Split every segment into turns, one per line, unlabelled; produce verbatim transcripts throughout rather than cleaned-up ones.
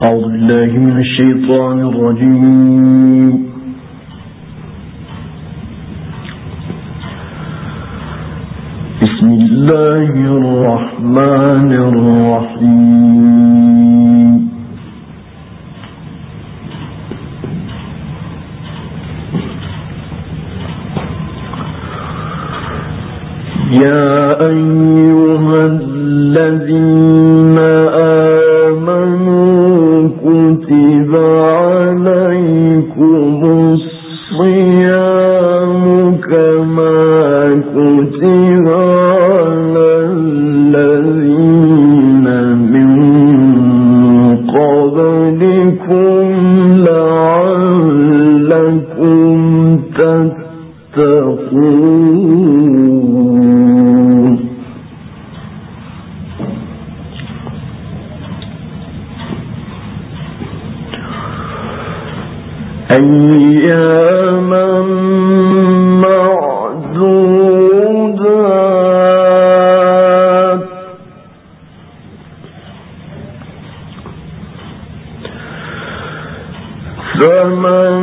أعوذ بالله من الشيطان الرجيم. بسم الله الرحمن الرحيم. يا أيها الذين آمنوا كتب عليكم الصيام كما كتب على الذين من قبلكم لعلكم تتقون. أياما معدودات فمن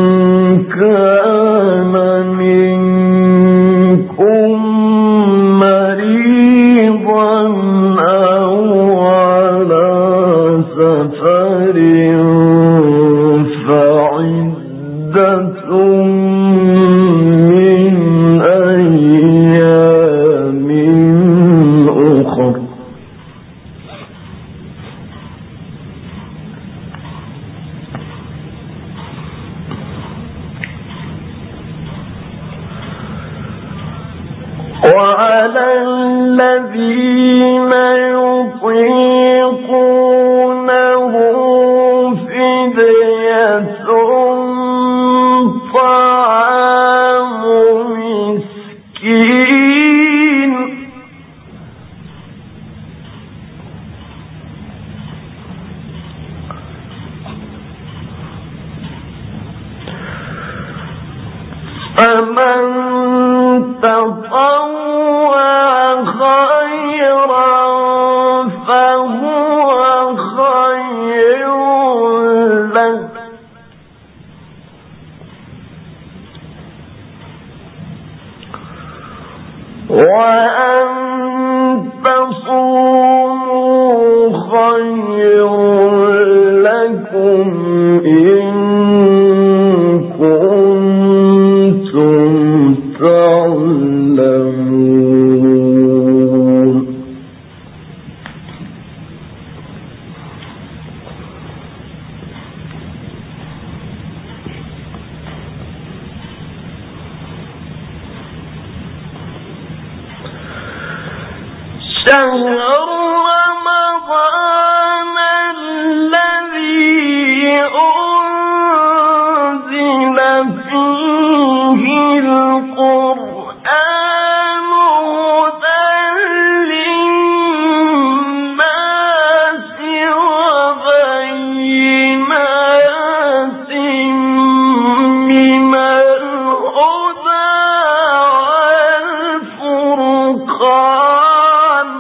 كان منكم مريضا أو على سفر فعدة من أيام أخر. وعلى الذين يطيقونه فدية طعام مسكين فمن تطوع خيرا فهو خير له وأن تصوموا خير لكم إن كنتم تعلمون. شهر رمضان الذي أنزل فيه القرآن هدى للناس وبينات من الهدى والفرقان.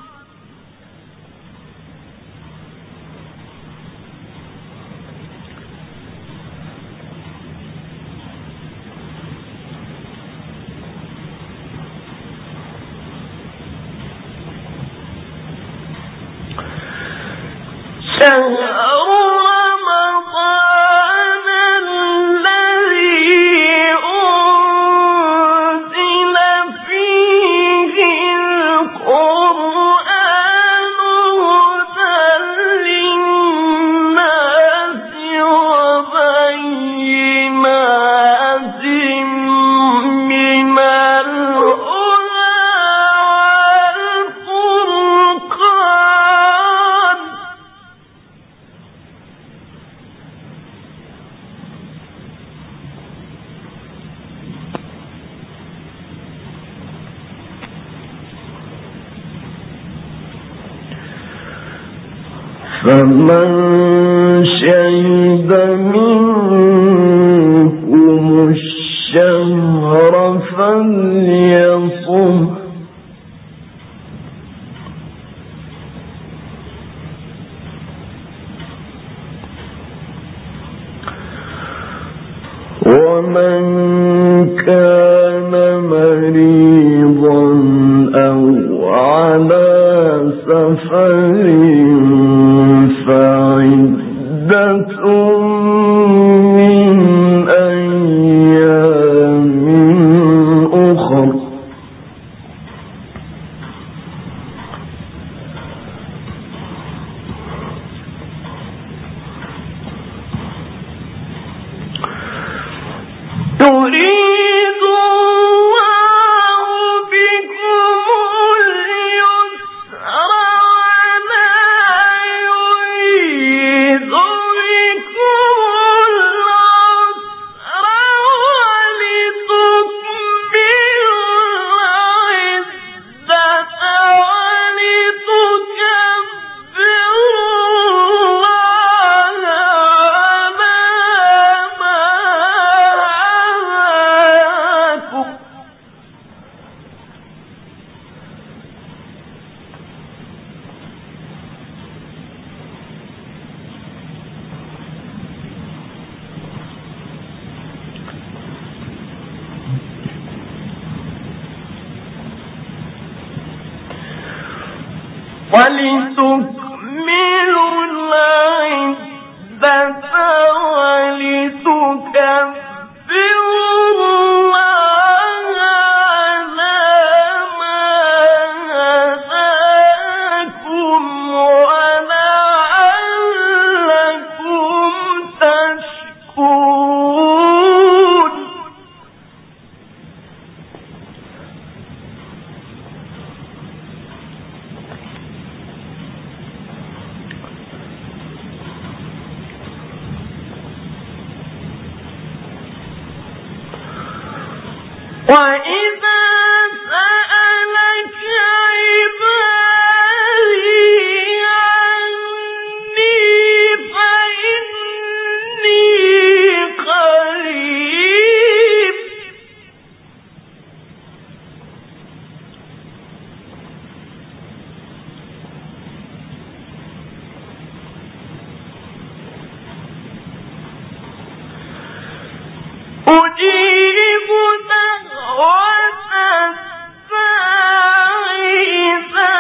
شهر رمضان الذي أنزل فيه القرآن هدى للناس وبينات من الهدى والفرقان. فمن شهد منكم الشهر فليصم. ومن كان مريضا أو على سفر فعدة من أيام أخر يريد الله بكم اليسر ولا يريد بكم العسر ولتكملوا العدة ولتكبروا ولتكملوا العدة ولتكبروا الله على ما هداكم ولعلكم تشكرون. وإذا سألك عبادي عني فإني قريب أجيب دعوة الداع إذا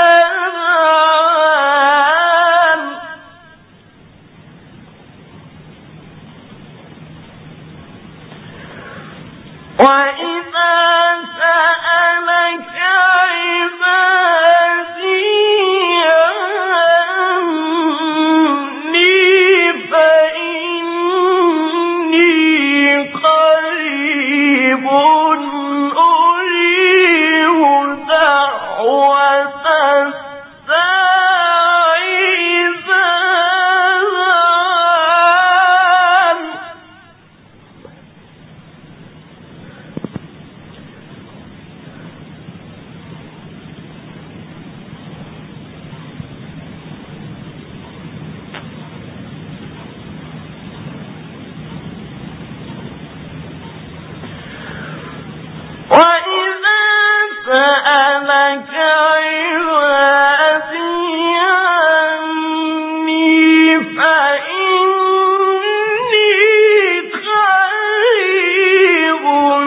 دعان وإذا سألك عبادي عني فإني قريب أجيب دعوة الداع إذا دعان. وإذا سألك عبادي عني فإني قريب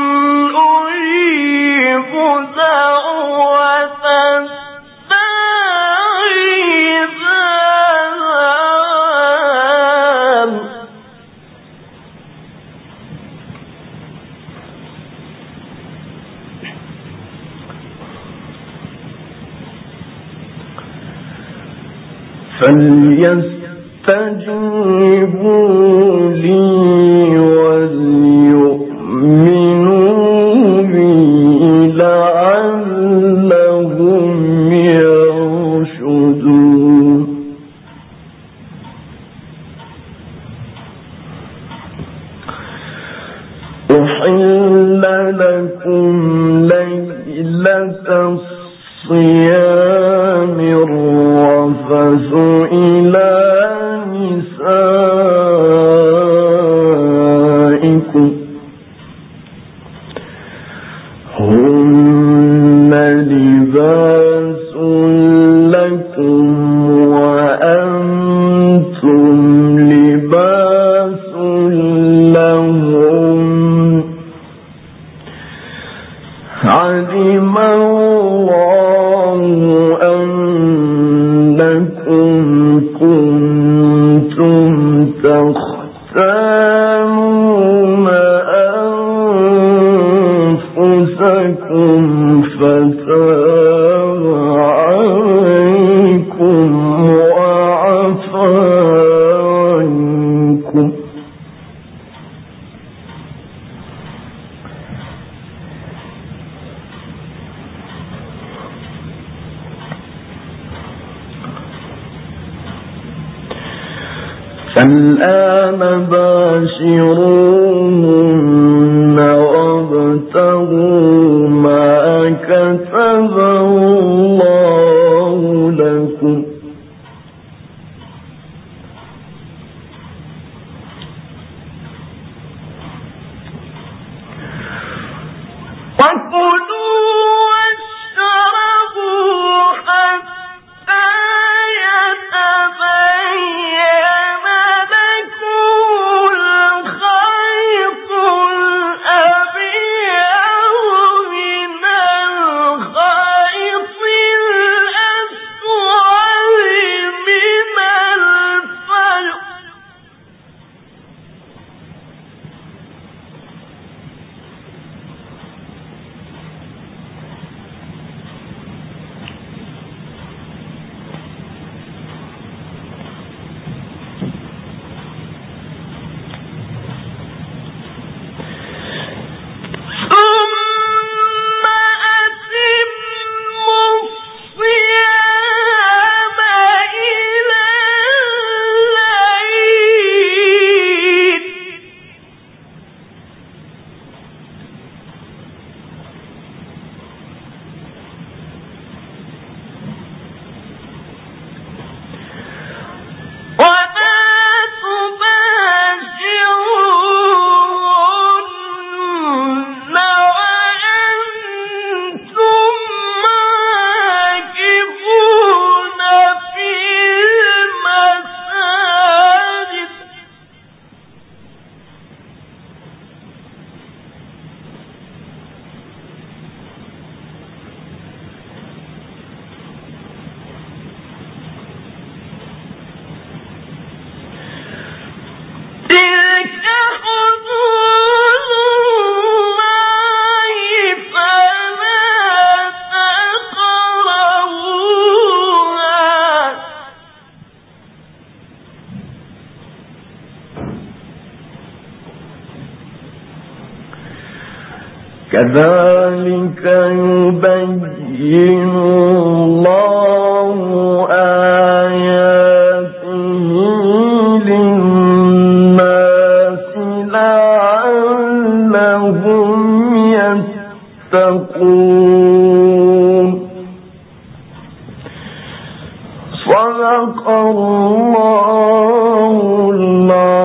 أجيب دعوة الداع إذا دعان. فليستجيبوا لي وليؤمنوا بي لعلهم يرشدون. أحل لكم ليلة الصيام الرفث إلى نسائكم هن لباس لكم وأنتم لباس لهم الآن باشروهن وابتغوا ما كتب الله لكم كذلك يبين الله آياته للناس لعلهم يتقون. صدق الله العظيم.